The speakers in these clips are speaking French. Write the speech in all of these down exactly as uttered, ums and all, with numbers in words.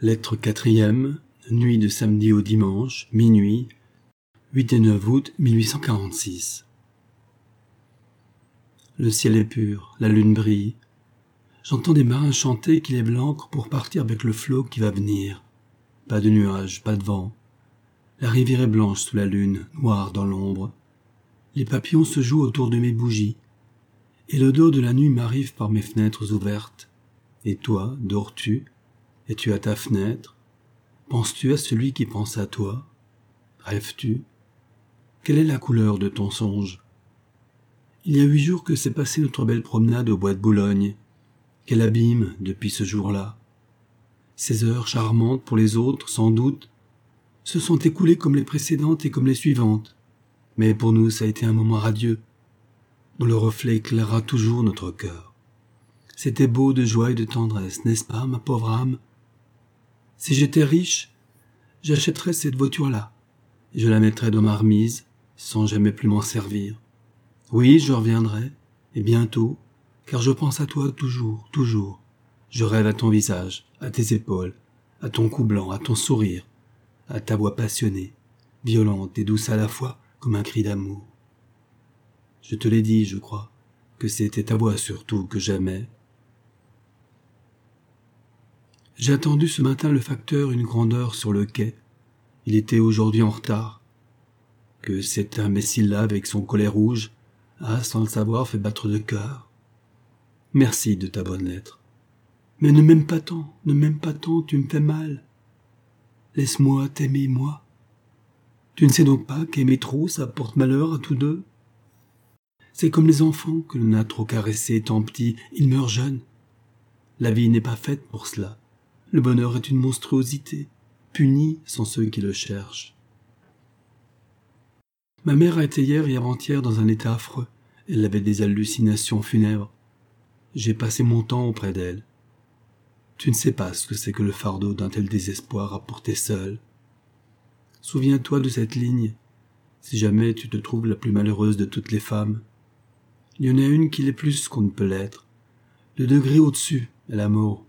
Lettre quatrième, nuit de samedi au dimanche, minuit, huit et neuf août mille huit cent quarante-six. Le ciel est pur, la lune brille. J'entends des marins chanter qui lèvent l'ancre pour partir avec le flot qui va venir. Pas de nuages, pas de vent. La rivière est blanche sous la lune, noire dans l'ombre. Les papillons se jouent autour de mes bougies. Et l'odeur de la nuit m'arrive par mes fenêtres ouvertes. Et toi, dors-tu? Es-tu à ta fenêtre? Penses-tu à celui qui pense à toi? Rêves-tu? Quelle est la couleur de ton songe? Il y a huit jours que s'est passée notre belle promenade au bois de Boulogne. Quel abîme depuis ce jour-là! Ces heures charmantes pour les autres, sans doute, se sont écoulées comme les précédentes et comme les suivantes. Mais pour nous, ça a été un moment radieux, dont le reflet éclairera toujours notre cœur. C'était beau de joie et de tendresse, n'est-ce pas, ma pauvre âme? Si j'étais riche, j'achèterais cette voiture-là, et je la mettrais dans ma remise, sans jamais plus m'en servir. Oui, je reviendrai, et bientôt, car je pense à toi toujours, toujours. Je rêve à ton visage, à tes épaules, à ton cou blanc, à ton sourire, à ta voix passionnée, violente et douce à la fois, comme un cri d'amour. Je te l'ai dit, je crois, que c'était ta voix surtout que j'aimais. J'ai attendu ce matin le facteur une grande heure sur le quai. Il était aujourd'hui en retard. Que cet imbécile-là, avec son collet rouge, a, sans le savoir, fait battre de cœur. Merci de ta bonne lettre. Mais ne m'aime pas tant, ne m'aime pas tant, tu me fais mal. Laisse-moi t'aimer, moi. Tu ne sais donc pas qu'aimer trop, ça porte malheur à tous deux? C'est comme les enfants que l'on a trop caressés étant petits, ils meurent jeunes. La vie n'est pas faite pour cela. Le bonheur est une monstruosité. Punis sont ceux qui le cherchent. Ma mère a été hier et avant-hier dans un état affreux. Elle avait des hallucinations funèbres. J'ai passé mon temps auprès d'elle. Tu ne sais pas ce que c'est que le fardeau d'un tel désespoir à porter seul. Souviens-toi de cette ligne, si jamais tu te trouves la plus malheureuse de toutes les femmes. Il y en a une qui l'est plus qu'on ne peut l'être. Le degré au-dessus est la mort.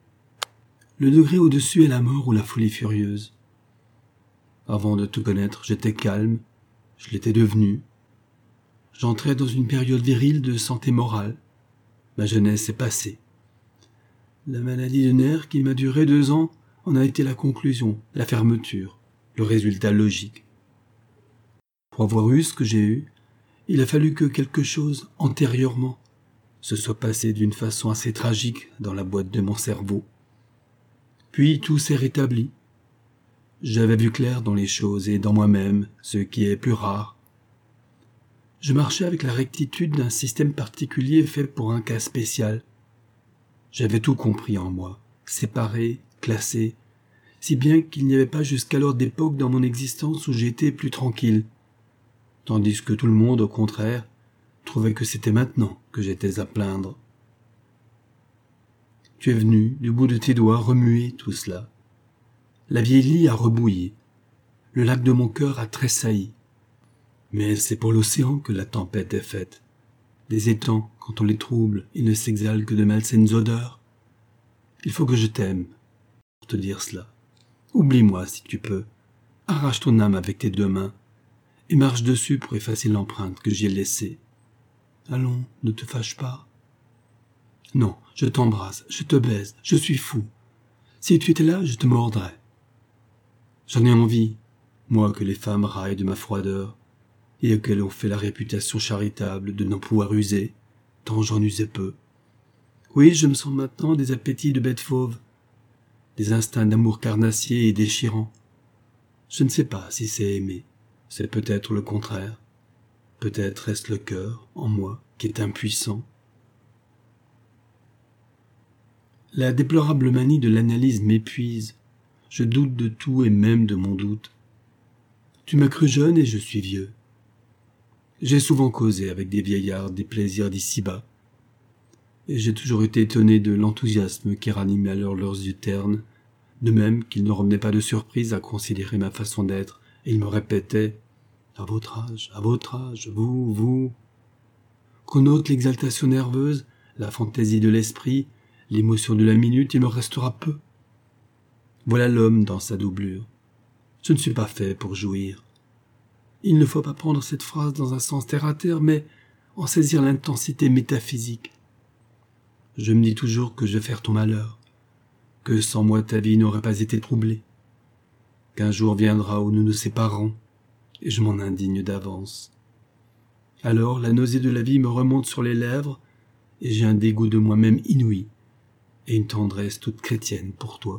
Le degré au-dessus est la mort ou la folie furieuse. Avant de te connaître, j'étais calme, je l'étais devenu. J'entrais dans une période virile de santé morale. Ma jeunesse est passée. La maladie de nerfs qui m'a duré deux ans en a été la conclusion, la fermeture, le résultat logique. Pour avoir eu ce que j'ai eu, il a fallu que quelque chose, antérieurement, se soit passé d'une façon assez tragique dans la boîte de mon cerveau. Puis tout s'est rétabli. J'avais vu clair dans les choses et dans moi-même, ce qui est plus rare. Je marchais avec la rectitude d'un système particulier fait pour un cas spécial. J'avais tout compris en moi, séparé, classé, si bien qu'il n'y avait pas jusqu'alors d'époque dans mon existence où j'étais plus tranquille, tandis que tout le monde, au contraire, trouvait que c'était maintenant que j'étais à plaindre. Tu es venu, du bout de tes doigts, remuer tout cela. La vieille lie a rebouillé. Le lac de mon cœur a tressailli. Mais c'est pour l'océan que la tempête est faite. Des étangs, quand on les trouble, ils ne s'exhalent que de malsaines odeurs. Il faut que je t'aime, pour te dire cela. Oublie-moi si tu peux. Arrache ton âme avec tes deux mains, et marche dessus pour effacer l'empreinte que j'y ai laissée. Allons, ne te fâche pas. Non, je t'embrasse, je te baise, je suis fou. Si tu étais là, je te mordrais. J'en ai envie, moi que les femmes raillent de ma froideur, et auxquelles on fait la réputation charitable de n'en pouvoir user, tant j'en usais peu. Oui, je me sens maintenant des appétits de bête fauve, des instincts d'amour carnassier et déchirant. Je ne sais pas si c'est aimer, c'est peut-être le contraire. Peut-être est-ce le cœur, en moi, qui est impuissant. La déplorable manie de l'analyse m'épuise. Je doute de tout et même de mon doute. Tu m'as cru jeune et je suis vieux. J'ai souvent causé avec des vieillards des plaisirs d'ici-bas, et j'ai toujours été étonné de l'enthousiasme qui ranimait alors leurs yeux ternes, de même qu'ils ne revenaient pas de surprise à considérer ma façon d'être, et ils me répétaient « À votre âge, à votre âge, vous, vous ». Qu'on ôte l'exaltation nerveuse, la fantaisie de l'esprit, l'émotion de la minute, il me restera peu. Voilà l'homme dans sa doublure. Je ne suis pas fait pour jouir. Il ne faut pas prendre cette phrase dans un sens terre-à-terre, mais en saisir l'intensité métaphysique. Je me dis toujours que je vais faire ton malheur, que sans moi ta vie n'aurait pas été troublée, qu'un jour viendra où nous nous séparerons, et je m'en indigne d'avance. Alors la nausée de la vie me remonte sur les lèvres, et j'ai un dégoût de moi-même inouï, et une tendresse toute chrétienne pour toi.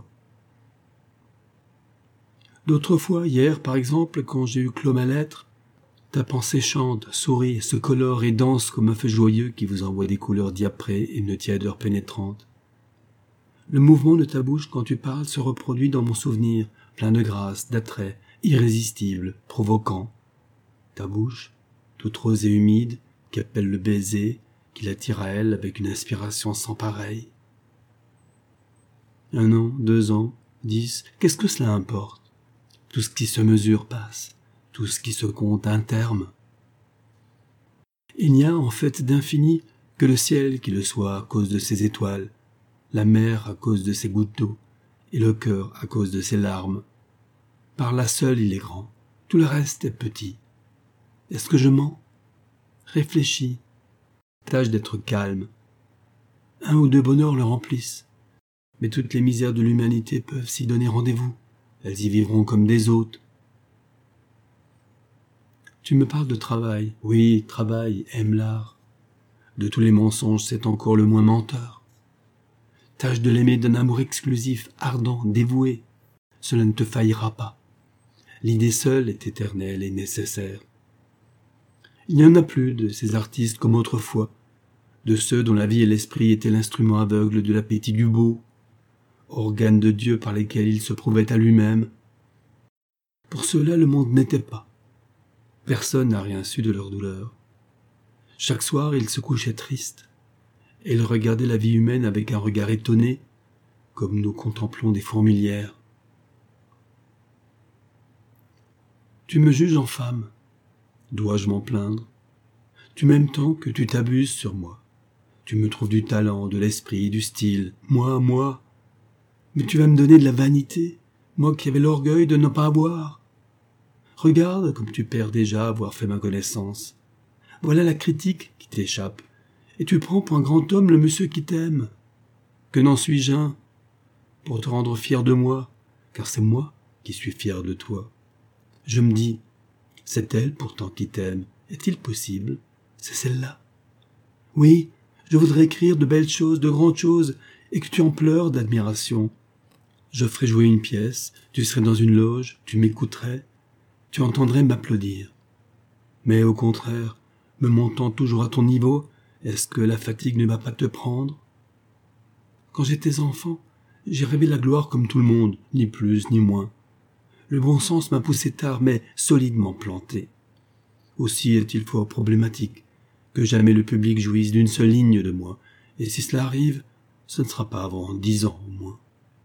D'autres fois, hier par exemple, quand j'ai eu clos ma lettre, ta pensée chante, sourit, se colore et danse comme un feu joyeux qui vous envoie des couleurs diaprées et une tièdeur pénétrante. Le mouvement de ta bouche quand tu parles se reproduit dans mon souvenir, plein de grâce, d'attrait, irrésistible, provoquant. Ta bouche, toute rose et humide, qui appelle le baiser, qui l'attire à elle avec une inspiration sans pareille. Un an, deux ans, dix, qu'est-ce que cela importe? Tout ce qui se mesure passe, tout ce qui se compte a un terme. Il n'y a en fait d'infini que le ciel qui le soit à cause de ses étoiles, la mer à cause de ses gouttes d'eau, et le cœur à cause de ses larmes. Par là seul il est grand, tout le reste est petit. Est-ce que je mens? Réfléchis, tâche d'être calme. Un ou deux bonheurs le remplissent, mais toutes les misères de l'humanité peuvent s'y donner rendez-vous. Elles y vivront comme des hôtes. Tu me parles de travail. Oui, travail, aime l'art. De tous les mensonges, c'est encore le moins menteur. Tâche de l'aimer d'un amour exclusif, ardent, dévoué. Cela ne te faillira pas. L'idée seule est éternelle et nécessaire. Il n'y en a plus de ces artistes comme autrefois, de ceux dont la vie et l'esprit étaient l'instrument aveugle de l'appétit du beau, organes de Dieu par lesquels il se prouvait à lui-même. Pour ceux-là, le monde n'était pas. Personne n'a rien su de leur douleur. Chaque soir, ils se couchaient tristes, et ils regardaient la vie humaine avec un regard étonné, comme nous contemplons des fourmilières. Tu me juges en femme. Dois-je m'en plaindre? Tu m'aimes tant que tu t'abuses sur moi. Tu me trouves du talent, de l'esprit, du style. Moi, moi. Mais tu vas me donner de la vanité, moi qui avais l'orgueil de ne pas avoir. Regarde comme tu perds déjà à avoir fait ma connaissance. Voilà la critique qui t'échappe, et tu prends pour un grand homme le monsieur qui t'aime. Que n'en suis-je un? Pour te rendre fier de moi, car c'est moi qui suis fier de toi. Je me dis, c'est elle pourtant qui t'aime, est-il possible? C'est celle-là. Oui, je voudrais écrire de belles choses, de grandes choses, et que tu en pleures d'admiration. Je ferais jouer une pièce, tu serais dans une loge, tu m'écouterais, tu entendrais m'applaudir. Mais au contraire, me montant toujours à ton niveau, est-ce que la fatigue ne va pas te prendre? Quand j'étais enfant, j'ai rêvé la gloire comme tout le monde, ni plus ni moins. Le bon sens m'a poussé tard, mais solidement planté. Aussi est-il fort problématique que jamais le public jouisse d'une seule ligne de moi, et si cela arrive, ce ne sera pas avant dix ans au moins.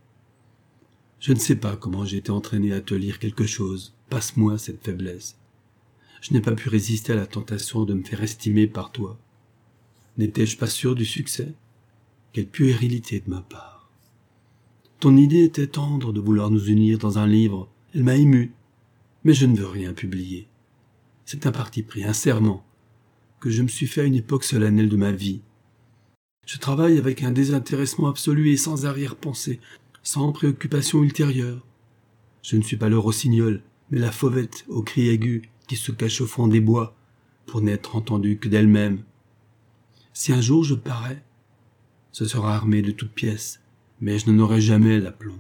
Je ne sais pas comment j'ai été entraîné à te lire quelque chose. Passe-moi cette faiblesse. Je n'ai pas pu résister à la tentation de me faire estimer par toi. N'étais-je pas sûr du succès? Quelle puérilité de ma part. Ton idée était tendre de vouloir nous unir dans un livre. Elle m'a ému. Mais je ne veux rien publier. C'est un parti pris, un serment, que je me suis fait à une époque solennelle de ma vie. Je travaille avec un désintéressement absolu et sans arrière-pensée, sans préoccupation ultérieure. Je ne suis pas le rossignol, mais la fauvette au cri aigu qui se cache au fond des bois pour n'être entendue que d'elle-même. Si un jour je parais, ce sera armé de toutes pièces, mais je n'en aurai jamais l'aplomb.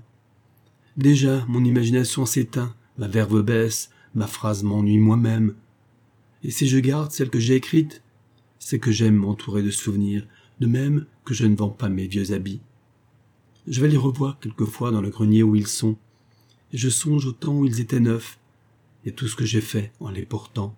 Déjà, mon imagination s'éteint, ma verve baisse, ma phrase m'ennuie moi-même. Et si je garde celle que j'ai écrite, c'est que j'aime m'entourer de souvenirs, de même que je ne vends pas mes vieux habits. Je vais les revoir quelquefois dans le grenier où ils sont, et je songe au temps où ils étaient neufs, et tout ce que j'ai fait en les portant.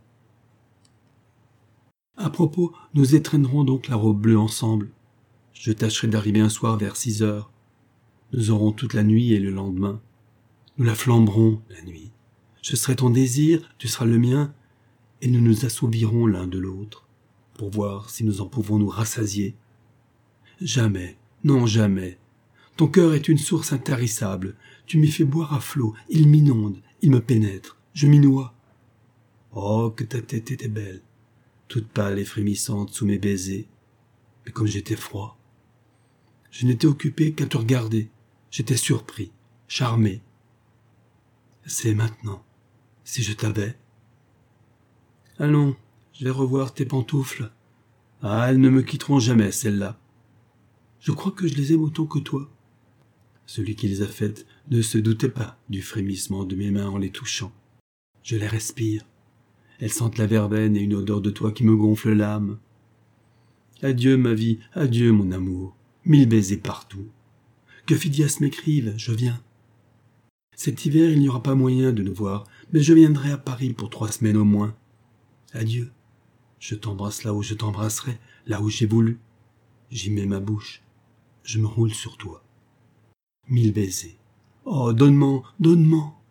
À propos, nous étrennerons donc la robe bleue ensemble. Je tâcherai d'arriver un soir vers six heures. Nous aurons toute la nuit et le lendemain. Nous la flamberons, la nuit. Je serai ton désir, tu seras le mien, et nous nous assouvirons l'un de l'autre, pour voir si nous en pouvons nous rassasier. Jamais, non jamais, Ton cœur est une source intarissable. Tu m'y fais boire à flot. Il m'inonde, il me pénètre. Je m'y noie. Oh, que ta tête était belle, toute pâle et frémissante sous mes baisers. Mais comme j'étais froid, je n'étais occupé qu'à te regarder. J'étais surpris, charmé. C'est maintenant, si je t'avais. Allons, je vais revoir tes pantoufles. Ah, elles ne me quitteront jamais, celles-là. Je crois que je les aime autant que toi. Celui qui les a faites ne se doutait pas du frémissement de mes mains en les touchant. Je les respire. Elles sentent la verveine et une odeur de toi qui me gonfle l'âme. Adieu, ma vie, adieu, mon amour. Mille baisers partout. Que Phidias m'écrive, je viens. Cet hiver, il n'y aura pas moyen de nous voir, mais je viendrai à Paris pour trois semaines au moins. Adieu. Je t'embrasse là où je t'embrasserai, là où j'ai voulu. J'y mets ma bouche. Je me roule sur toi. Mille baisers. Oh, donne-m'en, donne-m'en.